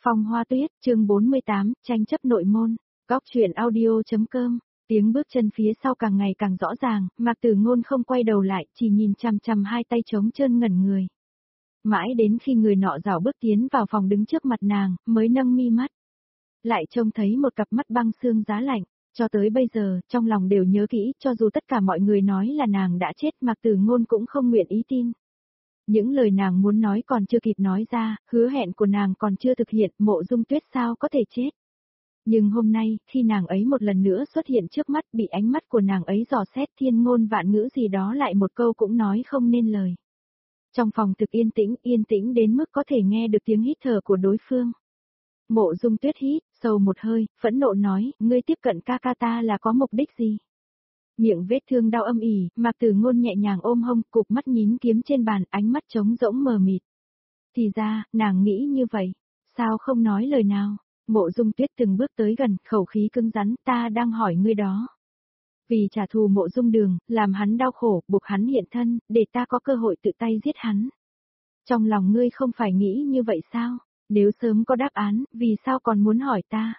Phong Hoa Tuyết, chương 48, tranh chấp nội môn. Góc truyện audio.com. Tiếng bước chân phía sau càng ngày càng rõ ràng, Mạc Tử Ngôn không quay đầu lại, chỉ nhìn chằm chằm hai tay trống trơn ngẩn người. Mãi đến khi người nọ rảo bước tiến vào phòng đứng trước mặt nàng, mới nâng mi mắt. Lại trông thấy một cặp mắt băng xương giá lạnh, cho tới bây giờ, trong lòng đều nhớ kỹ, cho dù tất cả mọi người nói là nàng đã chết, Mạc Tử Ngôn cũng không nguyện ý tin. Những lời nàng muốn nói còn chưa kịp nói ra, hứa hẹn của nàng còn chưa thực hiện, Mộ Dung Tuyết sao có thể chết. Nhưng hôm nay, khi nàng ấy một lần nữa xuất hiện trước mắt, bị ánh mắt của nàng ấy dò xét thiên ngôn vạn ngữ gì đó lại một câu cũng nói không nên lời. Trong phòng thực yên tĩnh đến mức có thể nghe được tiếng hít thở của đối phương. Mộ Dung Tuyết hít sâu một hơi, phẫn nộ nói, ngươi tiếp cận ca ca ta là có mục đích gì? Miệng vết thương đau âm ỉ, Mạc Tử Ngôn nhẹ nhàng ôm hông, cục mắt nhín kiếm trên bàn, ánh mắt trống rỗng mờ mịt. Thì ra, nàng nghĩ như vậy, sao không nói lời nào? Mộ Dung Tuyết từng bước tới gần, khẩu khí cứng rắn, ta đang hỏi ngươi đó. Vì trả thù Mộ Dung Đường, làm hắn đau khổ, buộc hắn hiện thân, để ta có cơ hội tự tay giết hắn. Trong lòng ngươi không phải nghĩ như vậy sao? Nếu sớm có đáp án, vì sao còn muốn hỏi ta?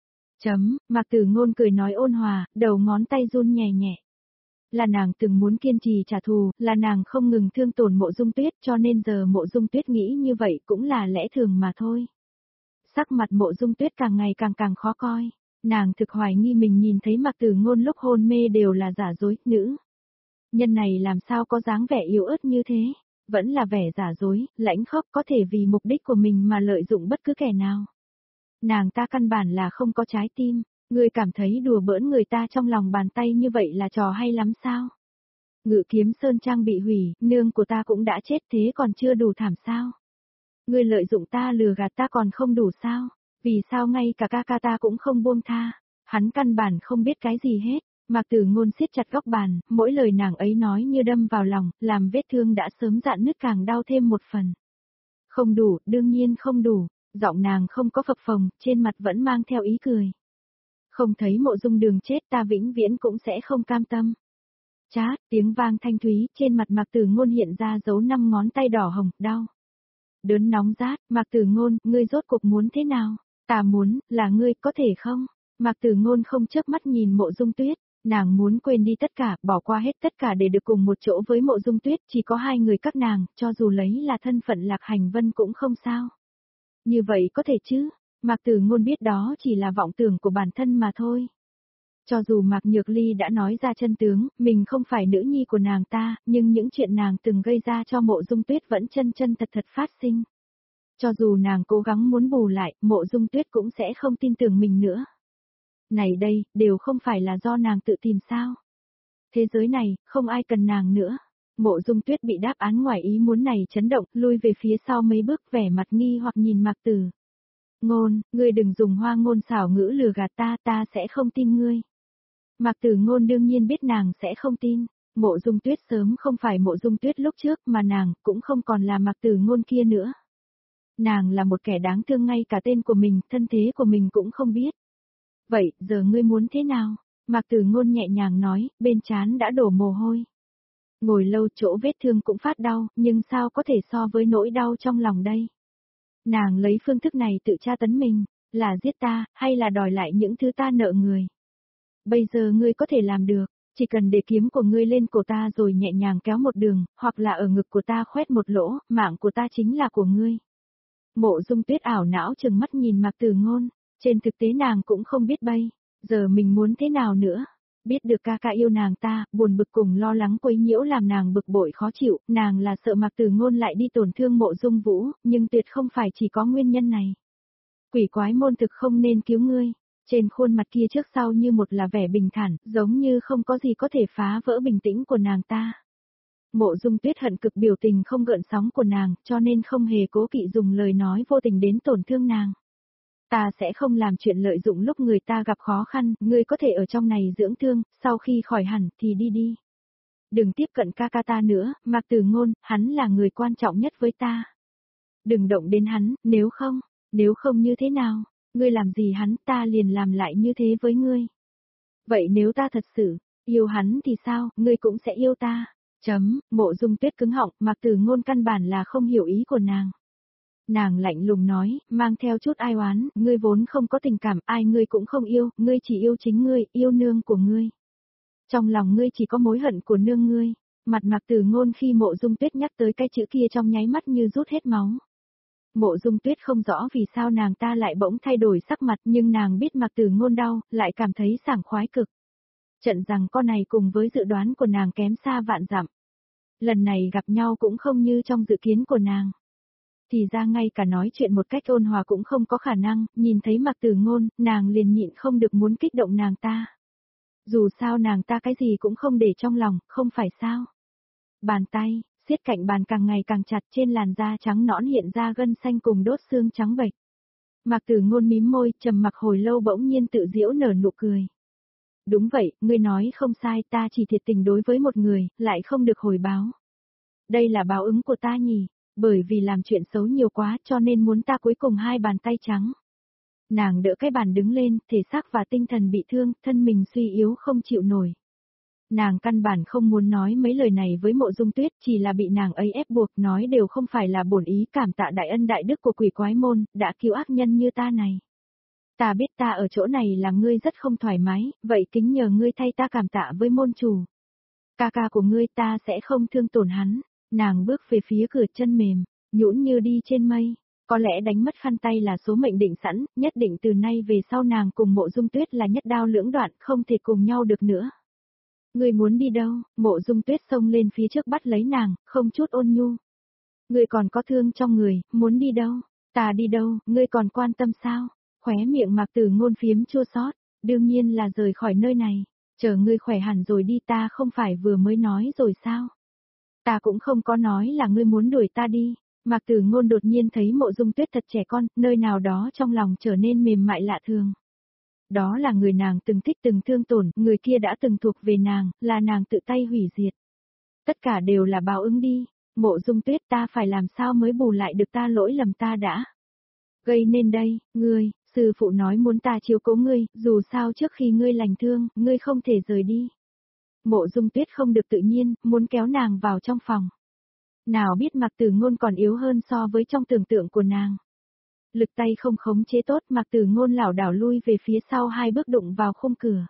Mạc Tử Ngôn cười nói ôn hòa, đầu ngón tay run nhẹ nhẹ. Là nàng từng muốn kiên trì trả thù, là nàng không ngừng thương tổn Mộ Dung Tuyết cho nên giờ Mộ Dung Tuyết nghĩ như vậy cũng là lẽ thường mà thôi. Sắc mặt Mộ Dung Tuyết càng ngày càng khó coi, nàng thực hoài nghi mình nhìn thấy Mạc Tử Ngôn lúc hôn mê đều là giả dối, nữ nhân này làm sao có dáng vẻ yếu ớt như thế, vẫn là vẻ giả dối, lãnh khốc có thể vì mục đích của mình mà lợi dụng bất cứ kẻ nào. Nàng ta căn bản là không có trái tim, ngươi cảm thấy đùa bỡn người ta trong lòng bàn tay như vậy là trò hay lắm sao? Ngự Kiếm Sơn Trang bị hủy, nương của ta cũng đã chết thế còn chưa đủ thảm sao? Ngươi lợi dụng ta lừa gạt ta còn không đủ sao? Vì sao ngay cả ca ca ta cũng không buông tha? Hắn căn bản không biết cái gì hết. Mạc Tử Ngôn siết chặt góc bàn, mỗi lời nàng ấy nói như đâm vào lòng, làm vết thương đã sớm rạn nứt càng đau thêm một phần. Không đủ, đương nhiên không đủ. Giọng nàng không có phập phồng, trên mặt vẫn mang theo ý cười. Không thấy Mộ Dung Đường chết ta vĩnh viễn cũng sẽ không cam tâm. Chát, tiếng vang thanh thúy, trên mặt Mạc Tử Ngôn hiện ra dấu 5 ngón tay đỏ hồng, đau. Đớn nóng rát, Mạc Tử Ngôn, ngươi rốt cuộc muốn thế nào? Ta muốn, là ngươi, có thể không? Mạc Tử Ngôn không chớp mắt nhìn Mộ Dung Tuyết, nàng muốn quên đi tất cả, bỏ qua hết tất cả để được cùng một chỗ với Mộ Dung Tuyết, chỉ có hai người các nàng, cho dù lấy là thân phận Lạc Hành Vân cũng không sao. Như vậy có thể chứ, Mạc Tử Ngôn biết đó chỉ là vọng tưởng của bản thân mà thôi. Cho dù Mạc Nhược Ly đã nói ra chân tướng, mình không phải nữ nhi của nàng ta, nhưng những chuyện nàng từng gây ra cho Mộ Dung Tuyết vẫn chân thật phát sinh. Cho dù nàng cố gắng muốn bù lại, Mộ Dung Tuyết cũng sẽ không tin tưởng mình nữa. Này đây, đều không phải là do nàng tự tìm sao. Thế giới này, không ai cần nàng nữa. Mộ Dung Tuyết bị đáp án ngoài ý muốn này chấn động, lui về phía sau mấy bước vẻ mặt nghi hoặc nhìn Mạc Tử Ngôn, ngươi đừng dùng hoa ngôn xảo ngữ lừa gạt ta, ta sẽ không tin ngươi. Mạc Tử Ngôn đương nhiên biết nàng sẽ không tin, Mộ Dung Tuyết sớm không phải Mộ Dung Tuyết lúc trước mà nàng cũng không còn là Mạc Tử Ngôn kia nữa. Nàng là một kẻ đáng thương ngay cả tên của mình, thân thế của mình cũng không biết. Vậy, giờ ngươi muốn thế nào? Mạc Tử Ngôn nhẹ nhàng nói, bên trán đã đổ mồ hôi. Ngồi lâu chỗ vết thương cũng phát đau, nhưng sao có thể so với nỗi đau trong lòng đây? Nàng lấy phương thức này tự tra tấn mình, là giết ta, hay là đòi lại những thứ ta nợ người? Bây giờ ngươi có thể làm được, chỉ cần để kiếm của ngươi lên cổ ta rồi nhẹ nhàng kéo một đường, hoặc là ở ngực của ta khoét một lỗ, mạng của ta chính là của ngươi. Mộ Dung Tuyết ảo não trừng mắt nhìn Mạc Tử Ngôn, trên thực tế nàng cũng không biết bây giờ mình muốn thế nào nữa. Biết được ca ca yêu nàng ta, buồn bực cùng lo lắng quấy nhiễu làm nàng bực bội khó chịu, nàng là sợ Mạc Tử Ngôn lại đi tổn thương Mộ Dung Vũ, nhưng tuyệt không phải chỉ có nguyên nhân này. Quỷ quái môn thực không nên cứu ngươi. Trên khuôn mặt kia trước sau như một là vẻ bình thản, giống như không có gì có thể phá vỡ bình tĩnh của nàng ta. Mộ Dung Tuyết hận cực biểu tình không gợn sóng của nàng, cho nên không hề cố kỵ dùng lời nói vô tình đến tổn thương nàng. Ta sẽ không làm chuyện lợi dụng lúc người ta gặp khó khăn, ngươi có thể ở trong này dưỡng thương, sau khi khỏi hẳn thì đi. Đừng tiếp cận ca ca ta nữa, Mạc Tử Ngôn, hắn là người quan trọng nhất với ta. Đừng động đến hắn, nếu không như thế nào, ngươi làm gì hắn, ta liền làm lại như thế với ngươi. Vậy nếu ta thật sự yêu hắn thì sao, ngươi cũng sẽ yêu ta. Mộ Dung Tuyết cứng họng, Mạc Tử Ngôn căn bản là không hiểu ý của nàng. Nàng lạnh lùng nói, mang theo chút ai oán, ngươi vốn không có tình cảm, ai ngươi cũng không yêu, ngươi chỉ yêu chính ngươi, yêu nương của ngươi. Trong lòng ngươi chỉ có mối hận của nương ngươi. Mặt Mạc Tử Ngôn khi Mộ Dung Tuyết nhắc tới cái chữ kia trong nháy mắt như rút hết máu. Mộ Dung Tuyết không rõ vì sao nàng ta lại bỗng thay đổi sắc mặt, nhưng nàng biết Mạc Tử Ngôn đau, lại cảm thấy sảng khoái cực. Trận rằng con này cùng với dự đoán của nàng kém xa vạn dặm. Lần này gặp nhau cũng không như trong dự kiến của nàng. Thì ra ngay cả nói chuyện một cách ôn hòa cũng không có khả năng, nhìn thấy Mạc Tử Ngôn, nàng liền nhịn không được muốn kích động nàng ta. Dù sao nàng ta cái gì cũng không để trong lòng, không phải sao. Bàn tay, siết cạnh bàn càng ngày càng chặt, trên làn da trắng nõn hiện ra gân xanh cùng đốt xương trắng bệch. Mạc Tử Ngôn mím môi, trầm mặc hồi lâu bỗng nhiên tự giễu nở nụ cười. Đúng vậy, ngươi nói không sai, ta chỉ thiệt tình đối với một người, lại không được hồi báo. Đây là báo ứng của ta nhỉ, bởi vì làm chuyện xấu nhiều quá cho nên muốn ta cuối cùng hai bàn tay trắng. Nàng đỡ cái bàn đứng lên, thể xác và tinh thần bị thương, thân mình suy yếu không chịu nổi. Nàng căn bản không muốn nói mấy lời này với Mộ Dung Tuyết, chỉ là bị nàng ấy ép buộc, nói đều không phải là bổn ý, cảm tạ đại ân đại đức của quỷ quái môn, đã cứu ác nhân như ta này. Ta biết ta ở chỗ này làm ngươi rất không thoải mái, vậy kính nhờ ngươi thay ta cảm tạ với môn chủ. Ca ca của ngươi ta sẽ không thương tổn hắn. Nàng bước về phía cửa, chân mềm, nhũn như đi trên mây. Có lẽ đánh mất khăn tay là số mệnh định sẵn, nhất định từ nay về sau nàng cùng Mộ Dung Tuyết là nhất đao lưỡng đoạn, không thể cùng nhau được nữa. Ngươi muốn đi đâu? Mộ Dung Tuyết xông lên phía trước bắt lấy nàng, không chút ôn nhu. Ngươi còn có thương trong người, muốn đi đâu? Ta đi đâu, ngươi còn quan tâm sao? Khóe miệng Mạc Tử Ngôn phiếm chua xót, đương nhiên là rời khỏi nơi này. Chờ ngươi khỏe hẳn rồi đi, ta không phải vừa mới nói rồi sao? Ta cũng không có nói là ngươi muốn đuổi ta đi. Mạc Tử Ngôn đột nhiên thấy Mộ Dung Tuyết thật trẻ con, nơi nào đó trong lòng trở nên mềm mại lạ thường. Đó là người nàng từng thích từng thương tổn, người kia đã từng thuộc về nàng, là nàng tự tay hủy diệt. Tất cả đều là báo ứng đi. Mộ Dung Tuyết, ta phải làm sao mới bù lại được ta lỗi lầm ta đã gây nên đây, ngươi, sư phụ nói muốn ta chiếu cố ngươi, dù sao trước khi ngươi lành thương, ngươi không thể rời đi. Mộ Dung Tuyết không được tự nhiên, muốn kéo nàng vào trong phòng. Nào biết Mạc Tử Ngôn còn yếu hơn so với trong tưởng tượng của nàng. Lực tay không khống chế tốt, Mạc Tử Ngôn lảo đảo lui về phía sau 2 bước đụng vào khung cửa.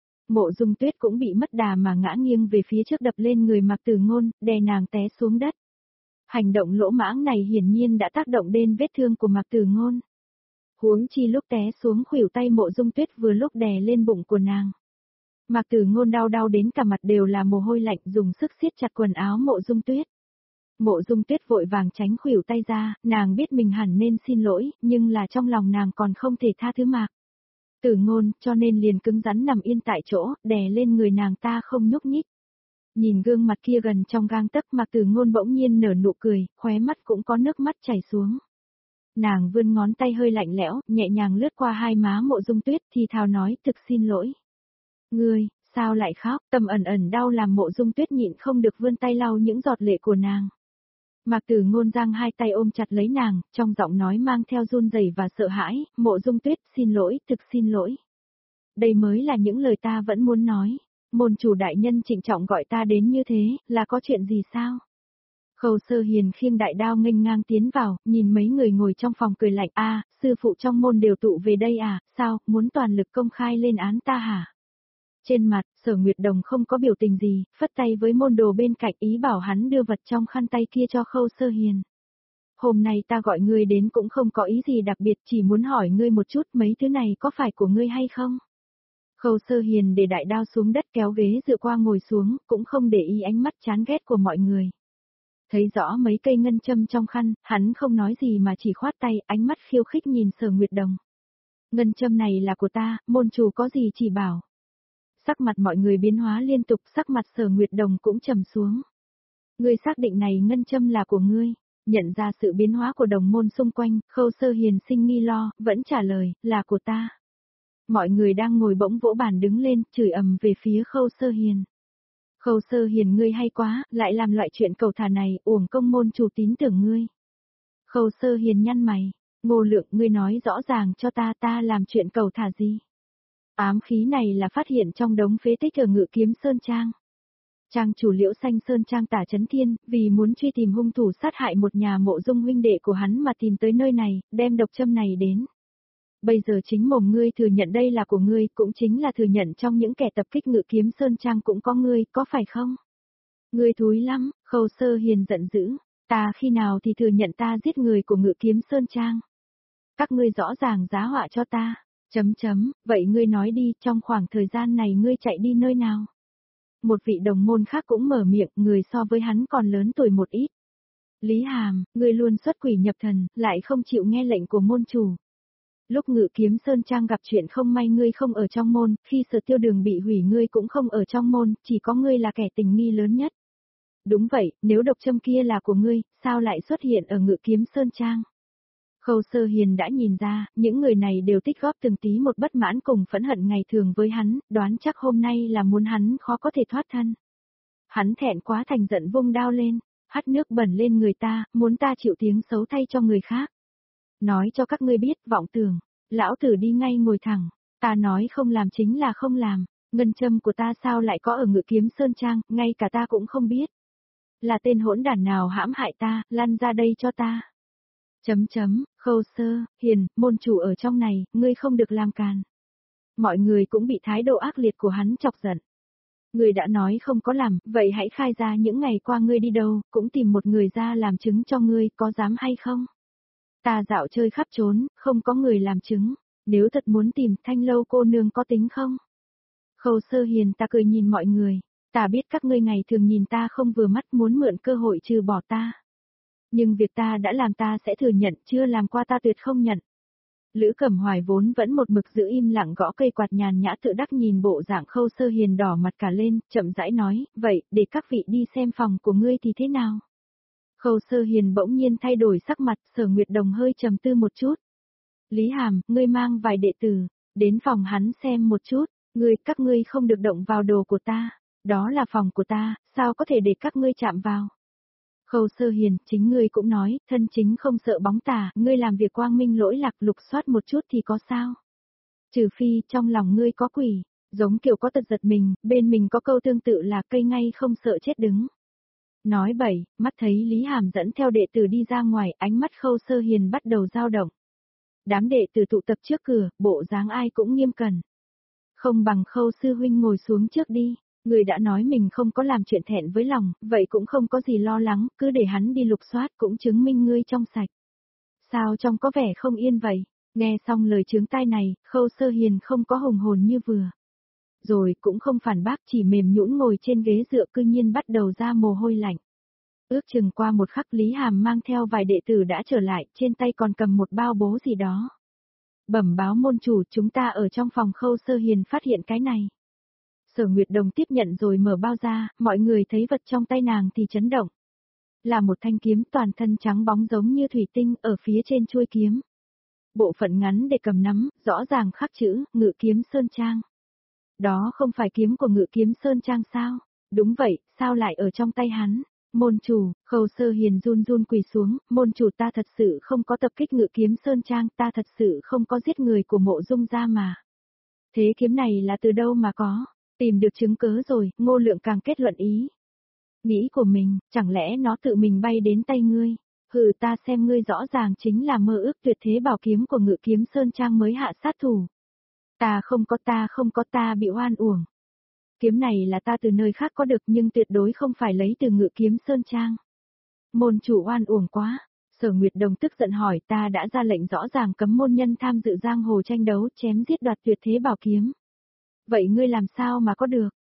Mộ Dung Tuyết cũng bị mất đà mà ngã nghiêng về phía trước đập lên người Mạc Tử Ngôn, đè nàng té xuống đất. Hành động lỗ mãng này hiển nhiên đã tác động đến vết thương của Mạc Tử Ngôn. Huống chi lúc té xuống khuỷu tay Mộ Dung Tuyết vừa lúc đè lên bụng của nàng. Mạc Tử Ngôn đau đến cả mặt đều là mồ hôi lạnh, dùng sức siết chặt quần áo Mộ Dung Tuyết. Mộ Dung Tuyết vội vàng tránh khuỷu tay ra, nàng biết mình hẳn nên xin lỗi, nhưng là trong lòng nàng còn không thể tha thứ Mạc Tử Ngôn, cho nên liền cứng rắn nằm yên tại chỗ, đè lên người nàng ta không nhúc nhích. Nhìn gương mặt kia gần trong gang tấc, Mạc Tử Ngôn bỗng nhiên nở nụ cười, khóe mắt cũng có nước mắt chảy xuống. Nàng vươn ngón tay hơi lạnh lẽo, nhẹ nhàng lướt qua hai má Mộ Dung Tuyết, thì thào nói, thực xin lỗi. Ngươi, sao lại khóc? Tâm ẩn ẩn đau làm Mộ Dung Tuyết nhịn không được vươn tay lau những giọt lệ của nàng. Mạc Tử Ngôn giang hai tay ôm chặt lấy nàng, trong giọng nói mang theo run rẩy và sợ hãi, Mộ Dung Tuyết, xin lỗi, thực xin lỗi. Đây mới là những lời ta vẫn muốn nói. Môn chủ đại nhân trịnh trọng gọi ta đến như thế, là có chuyện gì sao? Khâu Sơ Hiền khiêng đại đao nghênh ngang tiến vào, nhìn mấy người ngồi trong phòng cười lạnh, a, sư phụ trong môn đều tụ về đây à, sao, muốn toàn lực công khai lên án ta hả? Trên mặt, Sở Nguyệt Đồng không có biểu tình gì, phất tay với môn đồ bên cạnh ý bảo hắn đưa vật trong khăn tay kia cho Khâu Sơ Hiền. Hôm nay ta gọi ngươi đến cũng không có ý gì đặc biệt, chỉ muốn hỏi ngươi một chút mấy thứ này có phải của ngươi hay không? Khâu Sơ Hiền để đại đao xuống đất kéo ghế dựa qua ngồi xuống, cũng không để ý ánh mắt chán ghét của mọi người. Thấy rõ mấy cây ngân châm trong khăn, hắn không nói gì mà chỉ khoát tay, ánh mắt khiêu khích nhìn Sở Nguyệt Đồng. Ngân châm này là của ta, môn chủ có gì chỉ bảo. Sắc mặt mọi người biến hóa liên tục, sắc mặt Sở Nguyệt Đồng cũng trầm xuống. Ngươi xác định này ngân châm là của ngươi. Nhận ra sự biến hóa của đồng môn xung quanh, Khâu Sơ Hiền sinh nghi lo, vẫn trả lời, là của ta. Mọi người đang ngồi bỗng vỗ bàn đứng lên, chửi ầm về phía Khâu Sơ Hiền. Khâu Sơ Hiền, ngươi hay quá, lại làm loại chuyện cầu thả này, uổng công môn chủ tín tưởng ngươi. Khâu Sơ Hiền nhăn mày, Ngô Lượng, ngươi nói rõ ràng cho ta làm chuyện cầu thả gì? Ám khí này là phát hiện trong đống phế tích ở Ngự Kiếm Sơn Trang. Trang chủ Liễu Xanh Sơn Trang Tả Chấn Thiên, vì muốn truy tìm hung thủ sát hại một nhà Mộ Dung huynh đệ của hắn mà tìm tới nơi này, đem độc châm này đến. Bây giờ chính mồm ngươi thừa nhận đây là của ngươi, cũng chính là thừa nhận trong những kẻ tập kích Ngự Kiếm Sơn Trang cũng có ngươi, có phải không? Ngươi thúi lắm, Khâu Sơ Hiền giận dữ, ta khi nào thì thừa nhận ta giết người của Ngự Kiếm Sơn Trang? Các ngươi rõ ràng giá họa cho ta. Vậy ngươi nói đi, trong khoảng thời gian này ngươi chạy đi nơi nào? Một vị đồng môn khác cũng mở miệng, người so với hắn còn lớn tuổi một ít. Lý Hàm, ngươi luôn xuất quỷ nhập thần, lại không chịu nghe lệnh của môn chủ. Lúc Ngự Kiếm Sơn Trang gặp chuyện không may ngươi không ở trong môn, khi Sở Tiêu Đường bị hủy ngươi cũng không ở trong môn, chỉ có ngươi là kẻ tình nghi lớn nhất. Đúng vậy, nếu độc châm kia là của ngươi, sao lại xuất hiện ở Ngự Kiếm Sơn Trang? Khâu Sơ Hiền đã nhìn ra, những người này đều tích góp từng tí một bất mãn cùng phẫn hận ngày thường với hắn, đoán chắc hôm nay là muốn hắn khó có thể thoát thân. Hắn thẹn quá thành giận vung đao lên, hắt nước bẩn lên người ta, muốn ta chịu tiếng xấu thay cho người khác. Nói cho các ngươi biết, vọng tưởng, lão tử đi ngay ngồi thẳng, ta nói không làm chính là không làm, ngân châm của ta sao lại có ở Ngự Kiếm Sơn Trang, ngay cả ta cũng không biết. Là tên hỗn đản nào hãm hại ta, lăn ra đây cho ta. Khâu Sơ Hiền, môn chủ ở trong này, ngươi không được làm càn. Mọi người cũng bị thái độ ác liệt của hắn chọc giận. Ngươi đã nói không có làm, vậy hãy khai ra những ngày qua ngươi đi đâu, cũng tìm một người ra làm chứng cho ngươi, có dám hay không? Ta dạo chơi khắp trốn, không có người làm chứng, nếu thật muốn tìm Thanh Lâu cô nương có tính không? Khâu Sơ Hiền ta cười nhìn mọi người, ta biết các ngươi ngày thường nhìn ta không vừa mắt muốn mượn cơ hội trừ bỏ ta. Nhưng việc ta đã làm ta sẽ thừa nhận, chưa làm qua ta tuyệt không nhận. Lữ Cẩm Hoài vốn vẫn một mực giữ im lặng gõ cây quạt nhàn nhã tự đắc nhìn bộ dạng Khâu Sơ Hiền đỏ mặt cả lên, chậm rãi nói, vậy, để các vị đi xem phòng của ngươi thì thế nào? Khâu Sơ Hiền bỗng nhiên thay đổi sắc mặt, Sở Nguyệt Đồng hơi trầm tư một chút. Lý Hàm, ngươi mang vài đệ tử, đến phòng hắn xem một chút, các ngươi không được động vào đồ của ta, đó là phòng của ta, sao có thể để các ngươi chạm vào? Khâu Sơ Hiền, chính ngươi cũng nói, thân chính không sợ bóng tà, ngươi làm việc quang minh lỗi lạc lục soát một chút thì có sao? Trừ phi, trong lòng ngươi có quỷ, giống kiểu có tật giật mình, bên mình có câu tương tự là cây ngay không sợ chết đứng. Nói bậy, mắt thấy Lý Hàm dẫn theo đệ tử đi ra ngoài, ánh mắt Khâu Sơ Hiền bắt đầu dao động. Đám đệ tử tụ tập trước cửa, bộ dáng ai cũng nghiêm cẩn. Không bằng Khâu sư huynh ngồi xuống trước đi. Người đã nói mình không có làm chuyện thẹn với lòng, vậy cũng không có gì lo lắng, cứ để hắn đi lục soát cũng chứng minh ngươi trong sạch. Sao trông có vẻ không yên vậy? Nghe xong lời chướng tai này, Khâu Sơ Hiền không có hùng hồn như vừa. Rồi cũng không phản bác, chỉ mềm nhũn ngồi trên ghế dựa, cư nhiên bắt đầu ra mồ hôi lạnh. Ước chừng qua một khắc Lý Hàm mang theo vài đệ tử đã trở lại, trên tay còn cầm một bao bố gì đó. Bẩm báo môn chủ, chúng ta ở trong phòng Khâu Sơ Hiền phát hiện cái này. Sở Nguyệt Đồng tiếp nhận rồi mở bao ra, mọi người thấy vật trong tay nàng thì chấn động. Là một thanh kiếm toàn thân trắng bóng giống như thủy tinh ở phía trên chuôi kiếm. Bộ phận ngắn để cầm nắm, rõ ràng khắc chữ, Ngự Kiếm Sơn Trang. Đó không phải kiếm của Ngự Kiếm Sơn Trang sao? Đúng vậy, sao lại ở trong tay hắn? Môn chủ, Khâu Sơ Hiền run run quỳ xuống, môn chủ ta thật sự không có tập kích Ngự Kiếm Sơn Trang, ta thật sự không có giết người của Mộ Dung gia mà. Thế kiếm này là từ đâu mà có? Tìm được chứng cớ rồi, Ngô Lượng càng kết luận ý. Nghĩ của mình, chẳng lẽ nó tự mình bay đến tay ngươi? Hừ, ta xem ngươi rõ ràng chính là mơ ước tuyệt thế bảo kiếm của Ngự Kiếm Sơn Trang mới hạ sát thủ. Ta không có, ta bị oan uổng. Kiếm này là ta từ nơi khác có được nhưng tuyệt đối không phải lấy từ Ngự Kiếm Sơn Trang. Môn chủ oan uổng quá. Sở Nguyệt Đồng tức giận hỏi, ta đã ra lệnh rõ ràng cấm môn nhân tham dự giang hồ tranh đấu chém giết đoạt tuyệt thế bảo kiếm. Vậy ngươi làm sao mà có được?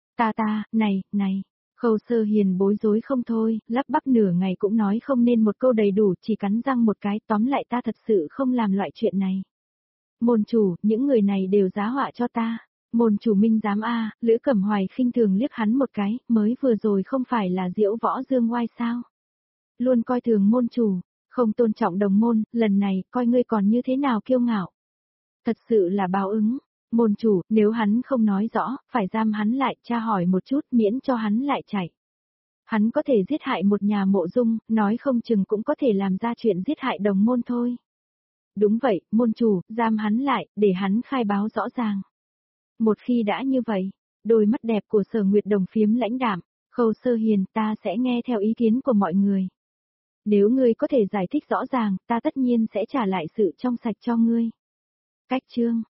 Này. Khâu Sơ Hiền bối rối không thôi, lắp bắp nửa ngày cũng nói không nên một câu đầy đủ, chỉ cắn răng một cái, tóm lại ta thật sự không làm loại chuyện này. Môn chủ, những người này đều giá họa cho ta. Môn chủ minh giám a, Lữ Cẩm Hoài khinh thường liếc hắn một cái, mới vừa rồi không phải là diễu võ dương oai sao? Luôn coi thường môn chủ, không tôn trọng đồng môn, lần này coi ngươi còn như thế nào kiêu ngạo. Thật sự là báo ứng. Môn chủ, nếu hắn không nói rõ, phải giam hắn lại, tra hỏi một chút miễn cho hắn lại chạy. Hắn có thể giết hại một nhà Mộ Dung, nói không chừng cũng có thể làm ra chuyện giết hại đồng môn thôi. Đúng vậy, môn chủ, giam hắn lại, để hắn khai báo rõ ràng. Một khi đã như vậy, đôi mắt đẹp của Sở Nguyệt Đồng phiếm lãnh đạm, Khâu Sơ Hiền, ta sẽ nghe theo ý kiến của mọi người. Nếu ngươi có thể giải thích rõ ràng, ta tất nhiên sẽ trả lại sự trong sạch cho ngươi. Cách chương